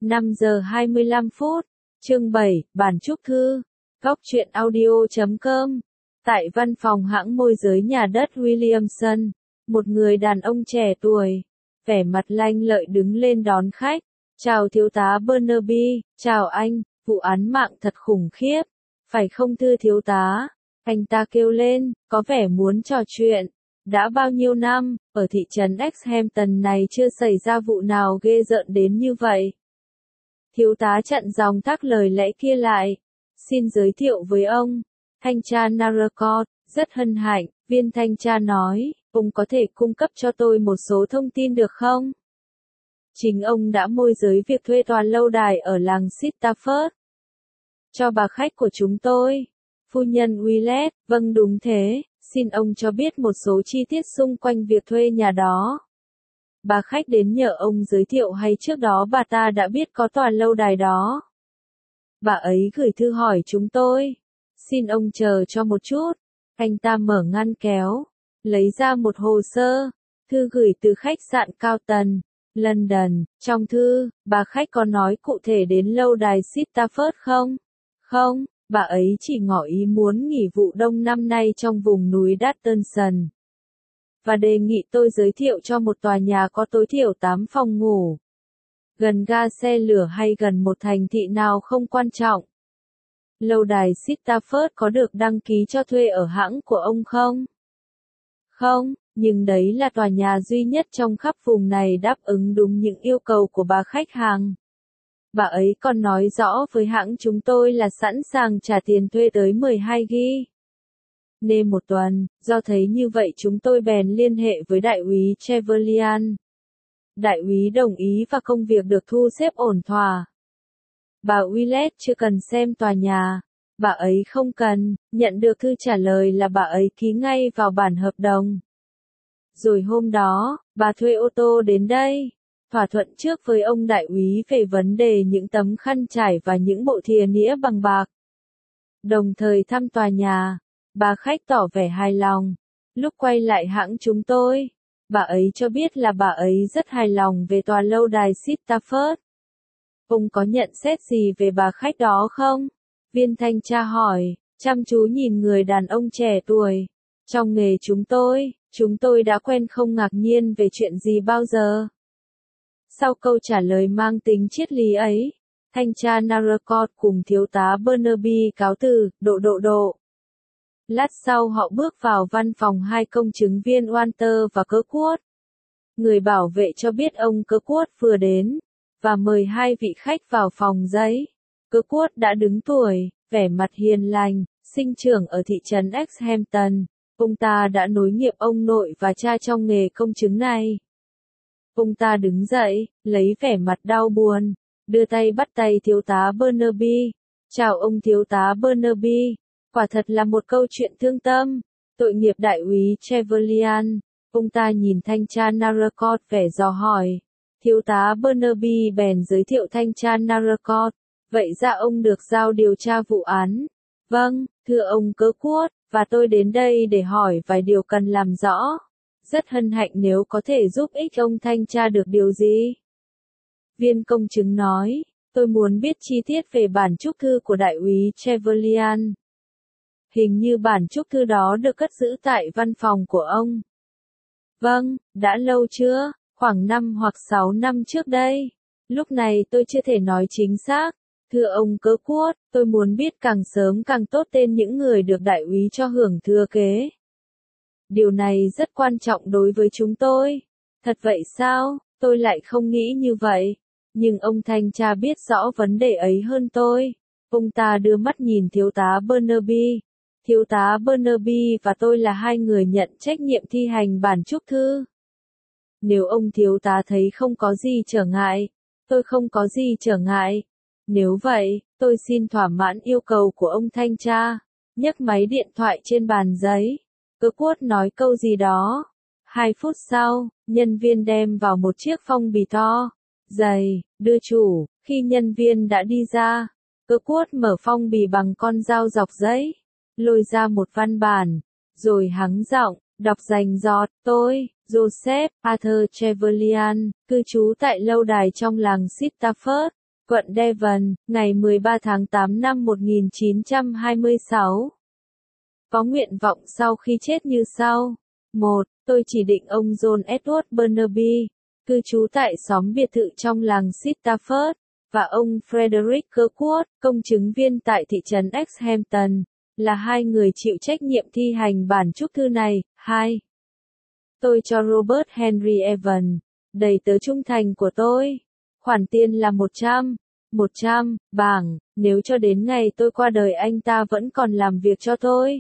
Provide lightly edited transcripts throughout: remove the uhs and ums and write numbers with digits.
5 giờ 25 phút. Chương 7, bản chúc thư. Góc truyện audio.com. Tại văn phòng hãng môi giới nhà đất Williamson, một người đàn ông trẻ tuổi, vẻ mặt lanh lợi đứng lên đón khách. Chào thiếu tá Burnaby, chào anh, vụ án mạng thật khủng khiếp, phải không thưa thiếu tá? Anh ta kêu lên, có vẻ muốn trò chuyện. Đã bao nhiêu năm, ở thị trấn Exhampton này chưa xảy ra vụ nào ghê rợn đến như vậy. Thiếu tá chặn dòng thác lời lẽ kia lại. Xin giới thiệu với ông, thanh tra Narcot, rất hân hạnh, viên thanh tra nói, ông có thể cung cấp cho tôi một số thông tin được không? Chính ông đã môi giới việc thuê tòa lâu đài ở làng Stafford cho bà khách của chúng tôi. Phu nhân Willett, vâng đúng thế, xin ông cho biết một số chi tiết xung quanh việc thuê nhà đó. Bà khách đến nhờ ông giới thiệu hay trước đó bà ta đã biết có tòa lâu đài đó? Bà ấy gửi thư hỏi chúng tôi. Xin ông chờ cho một chút. Anh ta mở ngăn kéo, lấy ra một hồ sơ, thư gửi từ khách sạn cao tầng, London. Trong thư, bà khách có nói cụ thể đến lâu đài Stafford không? Không, bà ấy chỉ ngỏ ý muốn nghỉ vụ đông năm nay trong vùng núi Dartington. Và đề nghị tôi giới thiệu cho một tòa nhà có tối thiểu 8 phòng ngủ. Gần ga xe lửa hay gần một thành thị nào không quan trọng. Lâu đài Stafford có được đăng ký cho thuê ở hãng của ông không? Không, nhưng đấy là tòa nhà duy nhất trong khắp vùng này đáp ứng đúng những yêu cầu của bà khách hàng. Bà ấy còn nói rõ với hãng chúng tôi là sẵn sàng trả tiền thuê tới 12 ghi. Nên một tuần, do thấy như vậy chúng tôi bèn liên hệ với đại úy Trevelyan. Đại úy đồng ý và công việc được thu xếp ổn thỏa. Bà Willett chưa cần xem tòa nhà. Bà ấy không cần, nhận được thư trả lời là bà ấy ký ngay vào bản hợp đồng. Rồi hôm đó, bà thuê ô tô đến đây, thỏa thuận trước với ông đại úy về vấn đề những tấm khăn trải và những bộ thìa nĩa bằng bạc. Đồng thời thăm tòa nhà, bà khách tỏ vẻ hài lòng. Lúc quay lại hãng chúng tôi, bà ấy cho biết là bà ấy rất hài lòng về tòa lâu đài Stafford. Ông có nhận xét gì về bà khách đó không? Viên thanh tra hỏi, chăm chú nhìn người đàn ông trẻ tuổi. Trong nghề chúng tôi đã quen không ngạc nhiên về chuyện gì bao giờ. Sau câu trả lời mang tính triết lý ấy, thanh tra Narcot cùng thiếu tá Burnaby cáo từ, độ. Lát sau họ bước vào văn phòng hai công chứng viên Walter và Kirkwood. Người bảo vệ cho biết ông Kirkwood vừa đến, và mời hai vị khách vào phòng giấy. Kirkwood đã đứng tuổi, vẻ mặt hiền lành, sinh trưởng ở thị trấn Exhampton. Ông ta đã nối nghiệp ông nội và cha trong nghề công chứng này. Ông ta đứng dậy, lấy vẻ mặt đau buồn, đưa tay bắt tay thiếu tá Burnaby. Chào ông thiếu tá Burnaby. Quả thật là một câu chuyện thương tâm. Tội nghiệp đại úy Trevelyan. Ông ta nhìn thanh tra Narcot vẻ dò hỏi. Thiếu tá Burnaby bèn giới thiệu thanh tra Narcot. Vậy ra ông được giao điều tra vụ án. Vâng, thưa ông Kirkwood, và tôi đến đây để hỏi vài điều cần làm rõ. Rất hân hạnh nếu có thể giúp ích ông thanh tra được điều gì. Viên công chứng nói, tôi muốn biết chi tiết về bản chúc thư của đại úy Trevelyan. Hình như bản chúc thư đó được cất giữ tại văn phòng của ông. Vâng, đã lâu chưa? Khoảng 5 hoặc 6 năm trước đây. Lúc này tôi chưa thể nói chính xác. Thưa ông Kirkwood, tôi muốn biết càng sớm càng tốt tên những người được đại úy cho hưởng thừa kế. Điều này rất quan trọng đối với chúng tôi. Thật vậy sao? Tôi lại không nghĩ như vậy. Nhưng ông thanh tra biết rõ vấn đề ấy hơn tôi. Ông ta đưa mắt nhìn thiếu tá Burnaby. Thiếu tá Burnaby và tôi là hai người nhận trách nhiệm thi hành bản chúc thư. Nếu ông thiếu tá thấy không có gì trở ngại, tôi không có gì trở ngại. Nếu vậy, tôi xin thỏa mãn yêu cầu của ông thanh tra. Nhấc máy điện thoại trên bàn giấy. Kirkwood nói câu gì đó. 2 phút sau, nhân viên đem vào một chiếc phong bì to, dày, đưa chủ. Khi nhân viên đã đi ra, Kirkwood mở phong bì bằng con dao dọc giấy, lôi ra một văn bản, rồi hắng giọng, đọc rành rọt, tôi, Joseph Arthur Trevelyan, cư trú tại lâu đài trong làng Stafford, quận Devon, ngày 13 tháng 8 năm 1926. Có nguyện vọng sau khi chết như sau. 1. Tôi chỉ định ông John Edward Burnaby, cư trú tại xóm biệt thự trong làng Stafford, và ông Frederick Kirkwood, công chứng viên tại thị trấn Exhampton, là hai người chịu trách nhiệm thi hành bản chúc thư này. 2. Tôi cho Robert Henry Evans, đầy tớ trung thành của tôi, khoản tiền là 100 bảng, nếu cho đến ngày tôi qua đời anh ta vẫn còn làm việc cho tôi.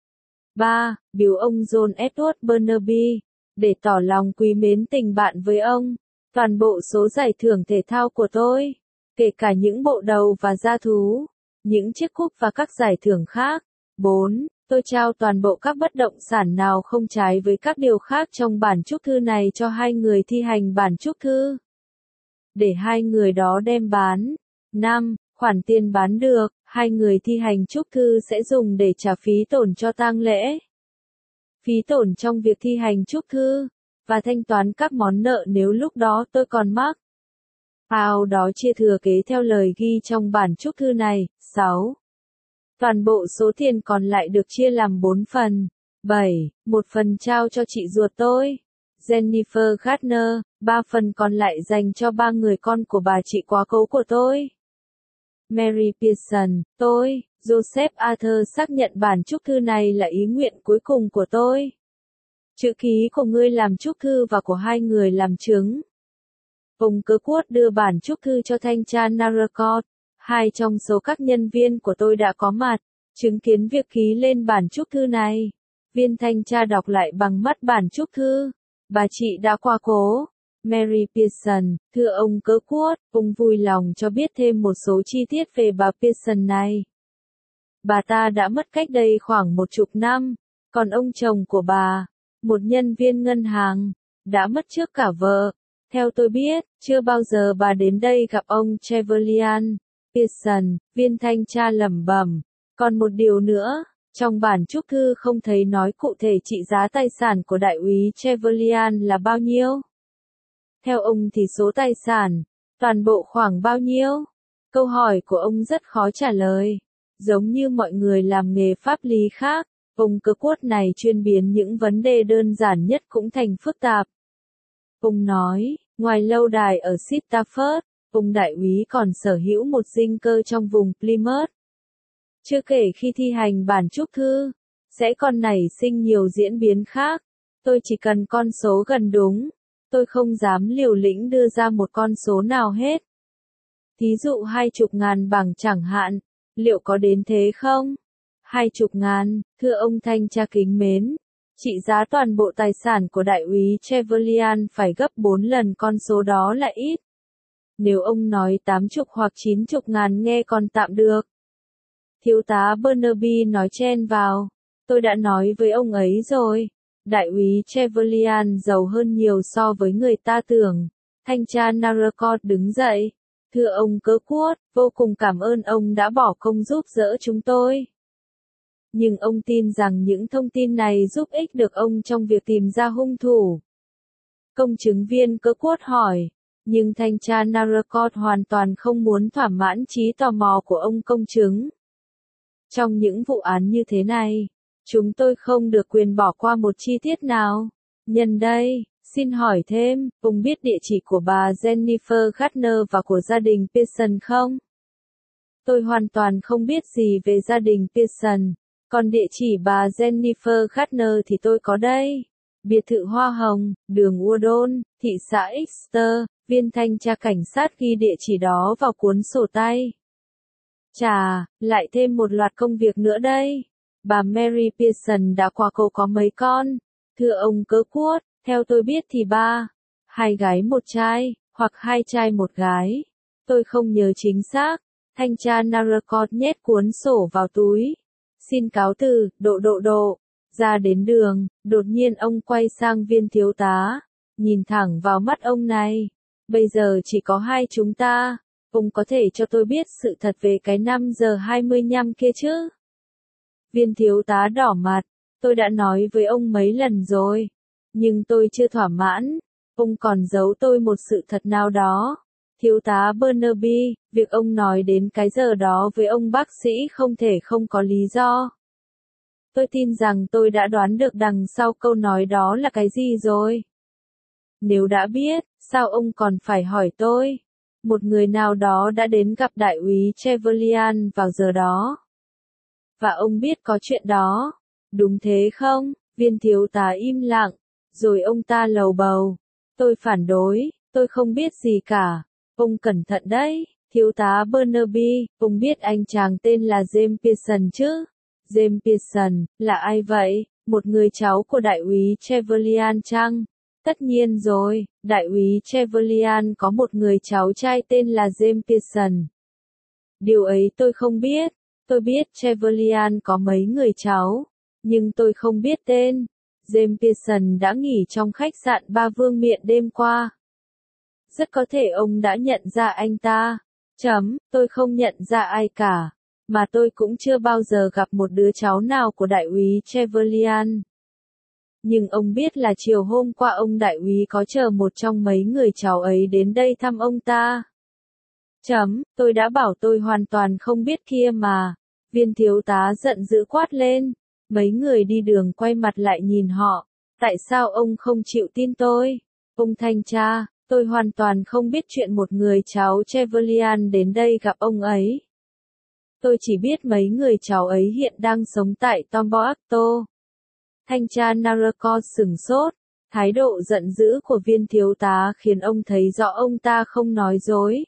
3. Biếu ông John Edward Burnaby, để tỏ lòng quý mến tình bạn với ông, toàn bộ số giải thưởng thể thao của tôi, kể cả những bộ đầu và da thú, những chiếc cúp và các giải thưởng khác. 4. Tôi trao toàn bộ các bất động sản nào không trái với các điều khác trong bản chúc thư này cho hai người thi hành bản chúc thư, để hai người đó đem bán. 5. Khoản tiền bán được, hai người thi hành chúc thư sẽ dùng để trả phí tổn cho tang lễ, phí tổn trong việc thi hành chúc thư, và thanh toán các món nợ nếu lúc đó tôi còn mắc. Sau đó chia thừa kế theo lời ghi trong bản chúc thư này. 6. Toàn bộ số tiền còn lại được chia làm 4 phần. 7. Một phần trao cho chị ruột tôi, Jennifer Gardner, 3 phần còn lại dành cho 3 người con của bà chị quá cố của tôi, Mary Pearson. Tôi, Joseph Arthur, xác nhận bản chúc thư này là ý nguyện cuối cùng của tôi. Chữ ký của ngươi làm chúc thư và của hai người làm chứng. Ông Kirkwood đưa bản chúc thư cho thanh tra Narracott. Hai trong số các nhân viên của tôi đã có mặt, chứng kiến việc ký lên bản chúc thư này. Viên thanh tra đọc lại bằng mắt bản chúc thư. Bà chị đã qua cố, Mary Pearson, thưa ông Kirkwood, ông vui lòng cho biết thêm một số chi tiết về bà Pearson này. Bà ta đã mất cách đây khoảng 10 năm, còn ông chồng của bà, một nhân viên ngân hàng, đã mất trước cả vợ. Theo tôi biết, chưa bao giờ bà đến đây gặp ông Trevelyan Pearson, viên thanh tra lẩm bẩm. Còn một điều nữa, trong bản chúc thư không thấy nói cụ thể trị giá tài sản của đại úy Trevelyan là bao nhiêu. Theo ông thì số tài sản, toàn bộ khoảng bao nhiêu? Câu hỏi của ông rất khó trả lời. Giống như mọi người làm nghề pháp lý khác, ông Kirkwood này chuyên biến những vấn đề đơn giản nhất cũng thành phức tạp. Ông nói, ngoài lâu đài ở Stafford, ông đại úy còn sở hữu một dinh cơ trong vùng Plymouth. Chưa kể khi thi hành bản chúc thư, sẽ còn nảy sinh nhiều diễn biến khác. Tôi chỉ cần con số gần đúng. Tôi không dám liều lĩnh đưa ra một con số nào hết. Thí dụ 20.000 bảng chẳng hạn, liệu có đến thế không? 20.000, thưa ông thanh tra kính mến, trị giá toàn bộ tài sản của đại úy Trevelyan phải gấp 4 lần con số đó là ít. Nếu ông nói 80 hoặc 90.000 nghe còn tạm được. Thiếu tá Burnaby nói chen vào, tôi đã nói với ông ấy rồi. Đại úy Trevelyan giàu hơn nhiều so với người ta tưởng. Thanh tra Narracott đứng dậy. Thưa ông Kirkwood, vô cùng cảm ơn ông đã bỏ công giúp đỡ chúng tôi. Nhưng ông tin rằng những thông tin này giúp ích được ông trong việc tìm ra hung thủ. Công chứng viên Kirkwood hỏi. Nhưng thanh tra Narracott hoàn toàn không muốn thỏa mãn trí tò mò của ông công chứng. Trong những vụ án như thế này, chúng tôi không được quyền bỏ qua một chi tiết nào. Nhân đây, xin hỏi thêm, ông biết địa chỉ của bà Jennifer Gardner và của gia đình Pearson không? Tôi hoàn toàn không biết gì về gia đình Pearson, còn địa chỉ bà Jennifer Gardner thì tôi có đây. Biệt thự Hoa Hồng, đường Woodon, thị xã Exeter, viên thanh tra cảnh sát ghi địa chỉ đó vào cuốn sổ tay. Chà, lại thêm một loạt công việc nữa đây. Bà Mary Pearson đã qua cô có mấy con? Thưa ông Kirkwood, theo tôi biết thì 3, 2 gái 1 trai, hoặc 2 trai 1 gái. Tôi không nhớ chính xác. Thanh tra Narracott nhét cuốn sổ vào túi. Xin cáo từ, độ. Ra đến đường, đột nhiên ông quay sang viên thiếu tá. Nhìn thẳng vào mắt ông này. Bây giờ chỉ có hai chúng ta. Ông có thể cho tôi biết sự thật về cái 5 giờ 25 kia chứ? Viên thiếu tá đỏ mặt. Tôi đã nói với ông mấy lần rồi. Nhưng tôi chưa thỏa mãn. Ông còn giấu tôi một sự thật nào đó. Thiếu tá Burnaby, việc ông nói đến cái giờ đó với ông bác sĩ không thể không có lý do. Tôi tin rằng tôi đã đoán được đằng sau câu nói đó là cái gì rồi. Nếu đã biết, sao ông còn phải hỏi tôi? Một người nào đó đã đến gặp đại úy Trevelyan vào giờ đó. Và ông biết có chuyện đó. Đúng thế không? Viên thiếu tá im lặng. Rồi ông ta lầu bầu. Tôi phản đối, tôi không biết gì cả. Ông cẩn thận đấy, thiếu tá Burnaby, ông biết anh chàng tên là James Pearson chứ? James Pearson, là ai vậy? Một người cháu của đại úy Trevelyan chăng? Tất nhiên rồi, đại úy Trevelyan có một người cháu trai tên là James Pearson. Điều ấy tôi không biết. Tôi biết Trevelyan có mấy người cháu, nhưng tôi không biết tên. James Pearson đã nghỉ trong khách sạn Ba Vương Miện đêm qua. Rất có thể ông đã nhận ra anh ta. Tôi không nhận ra ai cả. Mà tôi cũng chưa bao giờ gặp một đứa cháu nào của đại úy Trevelyan. Nhưng ông biết là chiều hôm qua ông đại úy có chờ một trong mấy người cháu ấy đến đây thăm ông ta. Tôi đã bảo tôi hoàn toàn không biết kia mà. Viên thiếu tá giận dữ quát lên. Mấy người đi đường quay mặt lại nhìn họ. Tại sao ông không chịu tin tôi? Ông thanh tra, tôi hoàn toàn không biết chuyện một người cháu Trevelyan đến đây gặp ông ấy. Tôi chỉ biết mấy người cháu ấy hiện đang sống tại Tomboacto. Thanh tra Narcos sửng sốt. Thái độ giận dữ của viên thiếu tá khiến ông thấy rõ ông ta không nói dối.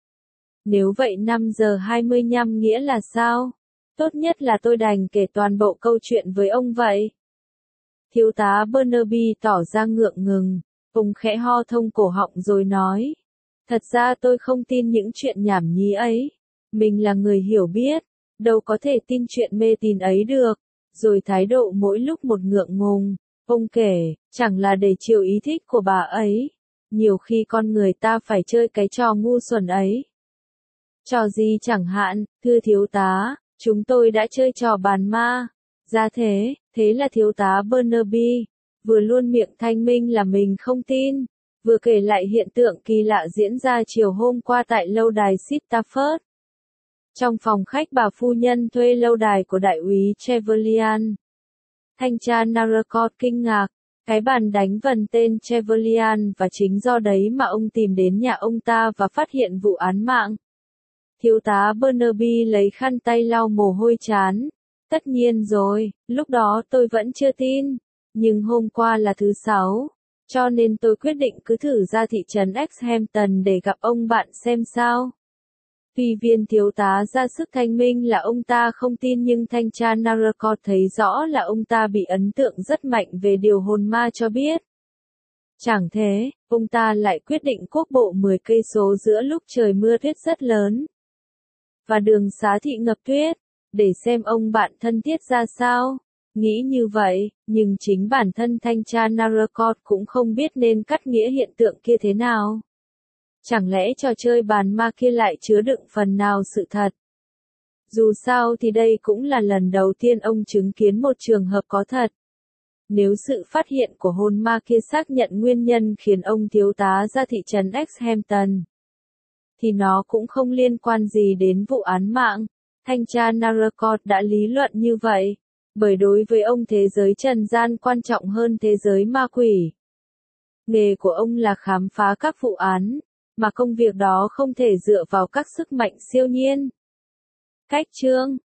Nếu vậy 5 giờ 25 nghĩa là sao? Tốt nhất là tôi đành kể toàn bộ câu chuyện với ông vậy. Thiếu tá Burnaby tỏ ra ngượng ngùng. Ông khẽ ho thông cổ họng rồi nói. Thật ra tôi không tin những chuyện nhảm nhí ấy. Mình là người hiểu biết. Đâu có thể tin chuyện mê tín ấy được. Rồi thái độ mỗi lúc một ngượng ngùng. Ông kể, chẳng là để chiều ý thích của bà ấy. Nhiều khi con người ta phải chơi cái trò ngu xuẩn ấy. Trò gì chẳng hạn, thưa thiếu tá, chúng tôi đã chơi trò bàn ma. Ra thế là thiếu tá Burnaby, vừa luôn miệng thanh minh là mình không tin, vừa kể lại hiện tượng kỳ lạ diễn ra chiều hôm qua tại lâu đài Stafford. Trong phòng khách bà phu nhân thuê lâu đài của đại úy Trevelyan. Thanh tra Narcos kinh ngạc, cái bàn đánh vần tên Trevelyan và chính do đấy mà ông tìm đến nhà ông ta và phát hiện vụ án mạng. Thiếu tá Burnaby lấy khăn tay lau mồ hôi trán. Tất nhiên rồi, lúc đó tôi vẫn chưa tin. Nhưng hôm qua là thứ Sáu. Cho nên tôi quyết định cứ thử ra thị trấn Exhampton để gặp ông bạn xem sao. Tuy viên thiếu tá ra sức thanh minh là ông ta không tin nhưng thanh tra Narcos thấy rõ là ông ta bị ấn tượng rất mạnh về điều hồn ma cho biết. Chẳng thế, ông ta lại quyết định quốc bộ 10 cây số giữa lúc trời mưa tuyết rất lớn. Và đường xá thị ngập tuyết, để xem ông bạn thân thiết ra sao. Nghĩ như vậy, nhưng chính bản thân thanh tra Narcos cũng không biết nên cắt nghĩa hiện tượng kia thế nào. Chẳng lẽ trò chơi bàn ma kia lại chứa đựng phần nào sự thật? Dù sao thì đây cũng là lần đầu tiên ông chứng kiến một trường hợp có thật. Nếu sự phát hiện của hồn ma kia xác nhận nguyên nhân khiến ông thiếu tá ra thị trấn Exhampton, thì nó cũng không liên quan gì đến vụ án mạng. Thanh tra Narcos đã lý luận như vậy. Bởi đối với ông thế giới trần gian quan trọng hơn thế giới ma quỷ. Nghề của ông là khám phá các vụ án, mà công việc đó không thể dựa vào các sức mạnh siêu nhiên. Cách chương